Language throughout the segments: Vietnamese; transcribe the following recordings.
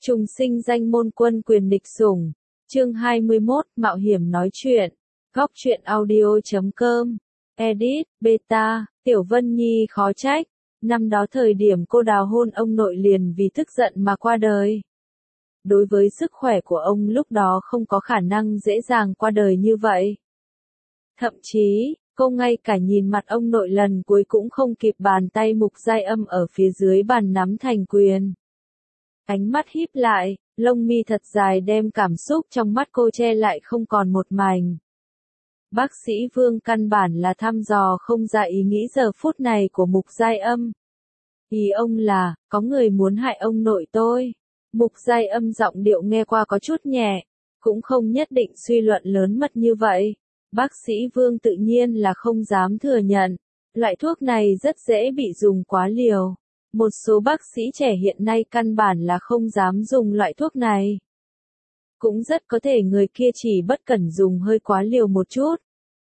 Trùng sinh danh môn quân quyền địch sủng. Chương 21, Mạo hiểm nói chuyện. Góc truyện audio.com. Edit, Beta, Tiểu Vân Nhi khó trách. Năm đó thời điểm cô đào hôn ông nội liền vì tức giận mà qua đời. Đối với sức khỏe của ông lúc đó không có khả năng dễ dàng qua đời như vậy. Thậm chí, cô ngay cả nhìn mặt ông nội lần cuối cũng không kịp, bàn tay Mục Giai Âm ở phía dưới bàn nắm thành quyền. Ánh mắt híp lại, lông mi thật dài đem cảm xúc trong mắt cô che lại không còn một mảnh. Bác sĩ Vương căn bản là thăm dò không ra ý nghĩ giờ phút này của Mục Giai Âm. Ý ông là, có người muốn hại ông nội tôi. Mục Giai Âm giọng điệu nghe qua có chút nhẹ, cũng không nhất định suy luận lớn mật như vậy. Bác sĩ Vương tự nhiên là không dám thừa nhận, loại thuốc này rất dễ bị dùng quá liều. Một số bác sĩ trẻ hiện nay căn bản là không dám dùng loại thuốc này. Cũng rất có thể người kia chỉ bất cẩn dùng hơi quá liều một chút.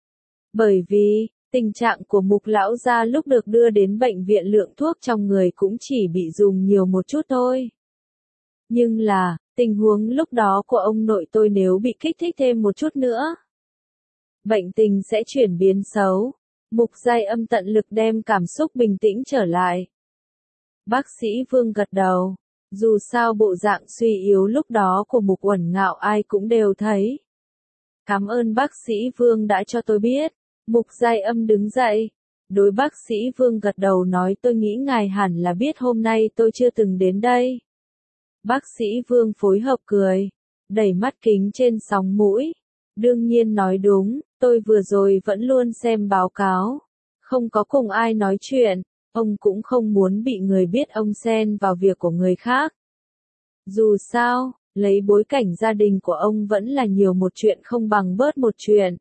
Bởi vì, tình trạng của Mục lão gia lúc được đưa đến bệnh viện lượng thuốc trong người cũng chỉ bị dùng nhiều một chút thôi. Nhưng là, tình huống lúc đó của ông nội tôi nếu bị kích thích thêm một chút nữa, bệnh tình sẽ chuyển biến xấu. Mục Giai Âm tận lực đem cảm xúc bình tĩnh trở lại. Bác sĩ Vương gật đầu. Dù sao bộ dạng suy yếu lúc đó của Mục Uẩn Ngạo ai cũng đều thấy. Cảm ơn bác sĩ Vương đã cho tôi biết. Mục Giai Âm đứng dậy. Đối bác sĩ Vương gật đầu nói, tôi nghĩ ngài hẳn là biết hôm nay tôi chưa từng đến đây. Bác sĩ Vương phối hợp cười, đẩy mắt kính trên sóng mũi. Đương nhiên nói đúng, tôi vừa rồi vẫn luôn xem báo cáo. Không có cùng ai nói chuyện. Ông cũng không muốn bị người biết ông xen vào việc của người khác. Dù sao, lấy bối cảnh gia đình của ông vẫn là nhiều một chuyện không bằng bớt một chuyện.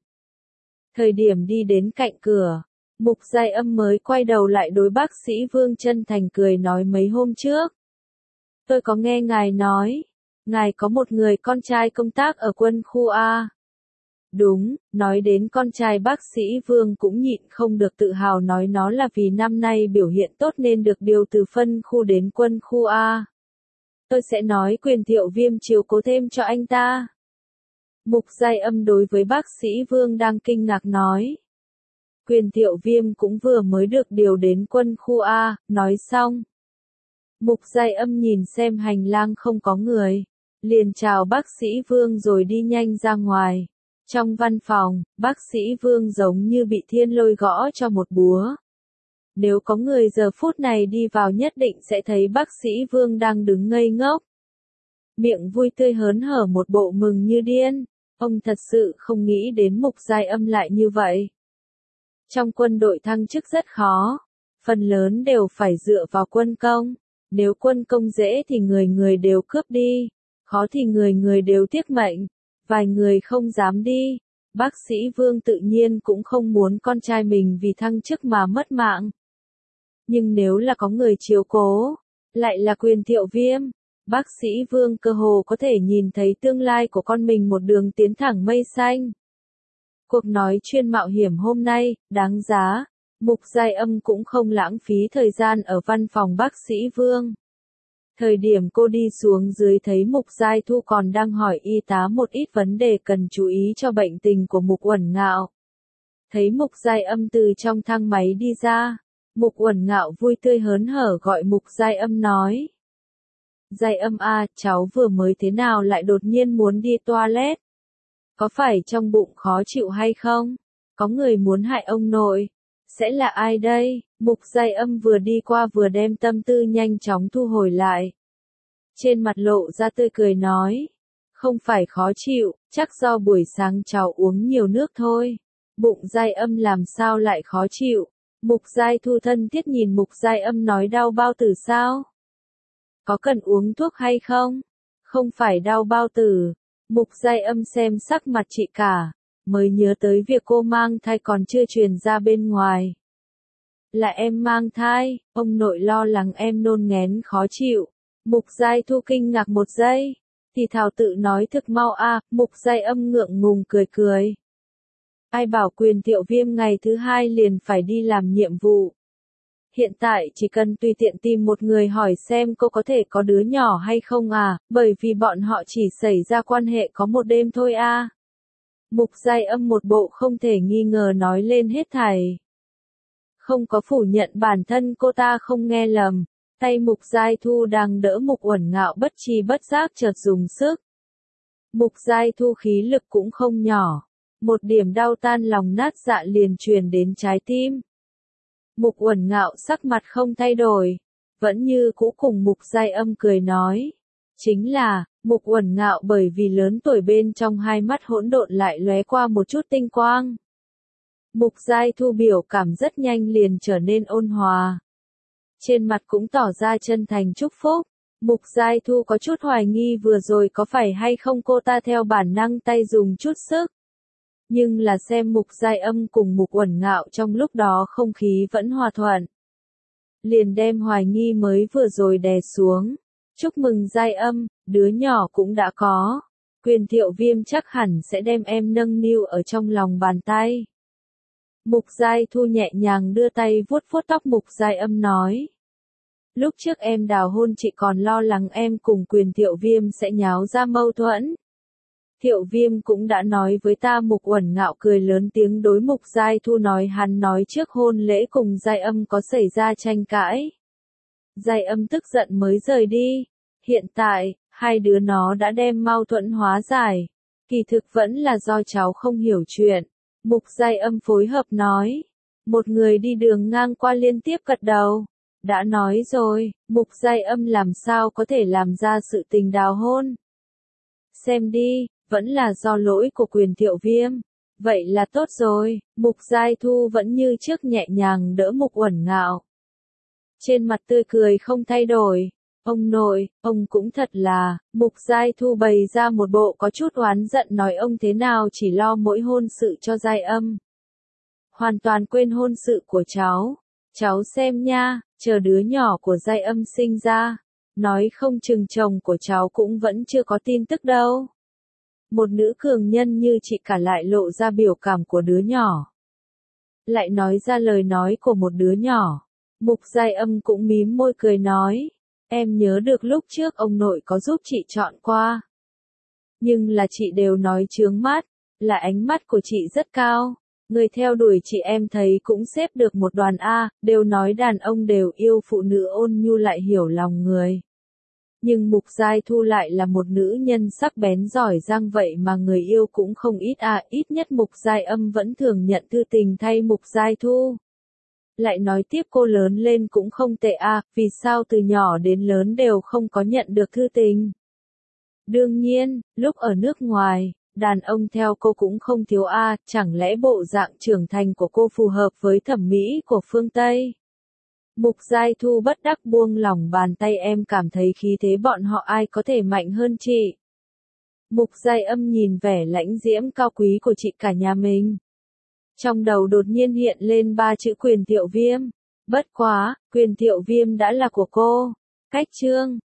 Thời điểm đi đến cạnh cửa, Mục Giai Âm mới quay đầu lại đối bác sĩ Vương chân thành cười nói, mấy hôm trước, tôi có nghe ngài nói, ngài có một người con trai công tác ở quân khu A. Đúng, nói đến con trai bác sĩ Vương cũng nhịn không được tự hào nói nó là vì năm nay biểu hiện tốt nên được điều từ phân khu đến quân khu A. Tôi sẽ nói Quyền Thiệu Viêm chiếu cố thêm cho anh ta. Mục Giai Âm đối với bác sĩ Vương đang kinh ngạc nói. Quyền Thiệu Viêm cũng vừa mới được điều đến quân khu A, nói xong. Mục Giai Âm nhìn xem hành lang không có người, liền chào bác sĩ Vương rồi đi nhanh ra ngoài. Trong văn phòng, bác sĩ Vương giống như bị thiên lôi gõ cho một búa. Nếu có người giờ phút này đi vào nhất định sẽ thấy bác sĩ Vương đang đứng ngây ngốc. Miệng vui tươi hớn hở một bộ mừng như điên. Ông thật sự không nghĩ đến Mục Giai Âm lại như vậy. Trong quân đội thăng chức rất khó. Phần lớn đều phải dựa vào quân công. Nếu quân công dễ thì người người đều cướp đi. Khó thì người người đều tiếc mệnh. Vài người không dám đi. Bác sĩ Vương tự nhiên cũng không muốn con trai mình vì thăng chức mà mất mạng. Nhưng nếu là có người chiếu cố, lại là Quyền Thiệu Viêm, bác sĩ Vương cơ hồ có thể nhìn thấy tương lai của con mình một đường tiến thẳng mây xanh. Cuộc nói chuyên mạo hiểm hôm nay, đáng giá. Mục Giai Âm cũng không lãng phí thời gian ở văn phòng bác sĩ Vương. Thời điểm cô đi xuống dưới thấy Mục Giai Thu còn đang hỏi y tá một ít vấn đề cần chú ý cho bệnh tình của Mục Uẩn Ngạo. Thấy Mục Giai Âm từ trong thang máy đi ra, Mục Uẩn Ngạo vui tươi hớn hở gọi Mục Giai Âm nói. Giai Âm à, cháu vừa mới thế nào lại đột nhiên muốn đi toilet? Có phải trong bụng khó chịu hay không? Có người muốn hại ông nội. Sẽ là ai đây? Mục Giai Âm vừa đi qua vừa đem tâm tư nhanh chóng thu hồi lại. Trên mặt lộ ra tươi cười nói. Không phải khó chịu, chắc do buổi sáng cháu uống nhiều nước thôi. Bụng Giai Âm làm sao lại khó chịu? Mục Giai Thu thân thiết nhìn Mục Giai Âm nói, đau bao tử sao? Có cần uống thuốc hay không? Không phải đau bao tử. Mục Giai Âm xem sắc mặt chị cả, mới nhớ tới việc cô mang thai còn chưa truyền ra bên ngoài. Là em mang thai, ông nội lo lắng em nôn nghén khó chịu. Mục Giai Thu kinh ngạc một giây, thì thào tự nói thực mau à. Mục Giai Âm ngượng ngùng cười cười. Ai bảo Quyền Thiệu Viêm ngày thứ 2 liền phải đi làm nhiệm vụ. Hiện tại chỉ cần tùy tiện tìm một người hỏi xem cô có thể có đứa nhỏ hay không à, bởi vì bọn họ chỉ xảy ra quan hệ có một đêm thôi à. Mục Giai Âm một bộ không thể nghi ngờ nói lên hết thảy. Không có phủ nhận bản thân cô ta không nghe lầm, tay Mục Giai Thu đang đỡ Mục Uẩn Ngạo bất tri bất giác chợt dùng sức. Mục Giai Thu khí lực cũng không nhỏ, một điểm đau tan lòng nát dạ liền truyền đến trái tim. Mục Uẩn Ngạo sắc mặt không thay đổi, vẫn như cũ cùng Mục Giai Âm cười nói. Chính là, Mục Uẩn Ngạo bởi vì lớn tuổi bên trong hai mắt hỗn độn lại lóe qua một chút tinh quang. Mục Giai Thu biểu cảm rất nhanh liền trở nên ôn hòa. Trên mặt cũng tỏ ra chân thành chúc phúc. Mục Giai Thu có chút hoài nghi vừa rồi có phải hay không cô ta theo bản năng tay dùng chút sức. Nhưng là xem Mục Giai Âm cùng Mục Uẩn Ngạo trong lúc đó không khí vẫn hòa thuận. Liền đem hoài nghi mới vừa rồi đè xuống. Chúc mừng Giai Âm, đứa nhỏ cũng đã có. Quyền Thiệu Viêm chắc hẳn sẽ đem em nâng niu ở trong lòng bàn tay. Mục Giai Thu nhẹ nhàng đưa tay vuốt vuốt tóc Mục Giai Âm nói. Lúc trước em đào hôn chị còn lo lắng em cùng Quyền Thiệu Viêm sẽ nháo ra mâu thuẫn. Thiệu Viêm cũng đã nói với ta. Mục Uẩn Ngạo cười lớn tiếng đối Mục Giai Thu nói hắn nói trước hôn lễ cùng Giai Âm có xảy ra tranh cãi. Giai Âm tức giận mới rời đi. Hiện tại, hai đứa nó đã đem mâu thuẫn hóa giải. Kỳ thực vẫn là do cháu không hiểu chuyện. Mục Giai Âm phối hợp nói. Một người đi đường ngang qua liên tiếp gật đầu. Đã nói rồi, Mục Giai Âm làm sao có thể làm ra sự tình đào hôn. Xem đi, vẫn là do lỗi của Quyền Thiệu Viêm. Vậy là tốt rồi, Mục Giai Thu vẫn như trước nhẹ nhàng đỡ Mục Uẩn Ngạo. Trên mặt tươi cười không thay đổi. Ông nội, ông cũng thật là, Mục Giai Thu bày ra một bộ có chút oán giận nói ông thế nào chỉ lo mỗi hôn sự cho Giai Âm. Hoàn toàn quên hôn sự của cháu. Cháu xem nha, chờ đứa nhỏ của Giai Âm sinh ra. Nói không chừng chồng của cháu cũng vẫn chưa có tin tức đâu. Một nữ cường nhân như chị cả lại lộ ra biểu cảm của đứa nhỏ. Lại nói ra lời nói của một đứa nhỏ. Mục Giai Âm cũng mím môi cười nói. Em nhớ được lúc trước ông nội có giúp chị chọn qua. Nhưng là chị đều nói chướng mắt, là ánh mắt của chị rất cao. Người theo đuổi chị em thấy cũng xếp được một đoàn A, đều nói đàn ông đều yêu phụ nữ ôn nhu lại hiểu lòng người. Nhưng Mục Giai Thu lại là một nữ nhân sắc bén giỏi giang vậy mà người yêu cũng không ít à, ít nhất Mục Giai Âm vẫn thường nhận thư tình thay Mục Giai Thu. Lại nói tiếp cô lớn lên cũng không tệ à, vì sao từ nhỏ đến lớn đều không có nhận được thư tình. Đương nhiên, lúc ở nước ngoài, đàn ông theo cô cũng không thiếu a, chẳng lẽ bộ dạng trưởng thành của cô phù hợp với thẩm mỹ của phương Tây? Mục Giai Thu bất đắc buông lỏng bàn tay em cảm thấy khí thế bọn họ ai có thể mạnh hơn chị. Mục Giai Âm nhìn vẻ lãnh diễm cao quý của chị cả nhà mình. Trong đầu đột nhiên hiện lên ba chữ Quyền Thiệu Viêm. Bất quá, Quyền Thiệu Viêm đã là của cô. Cách chương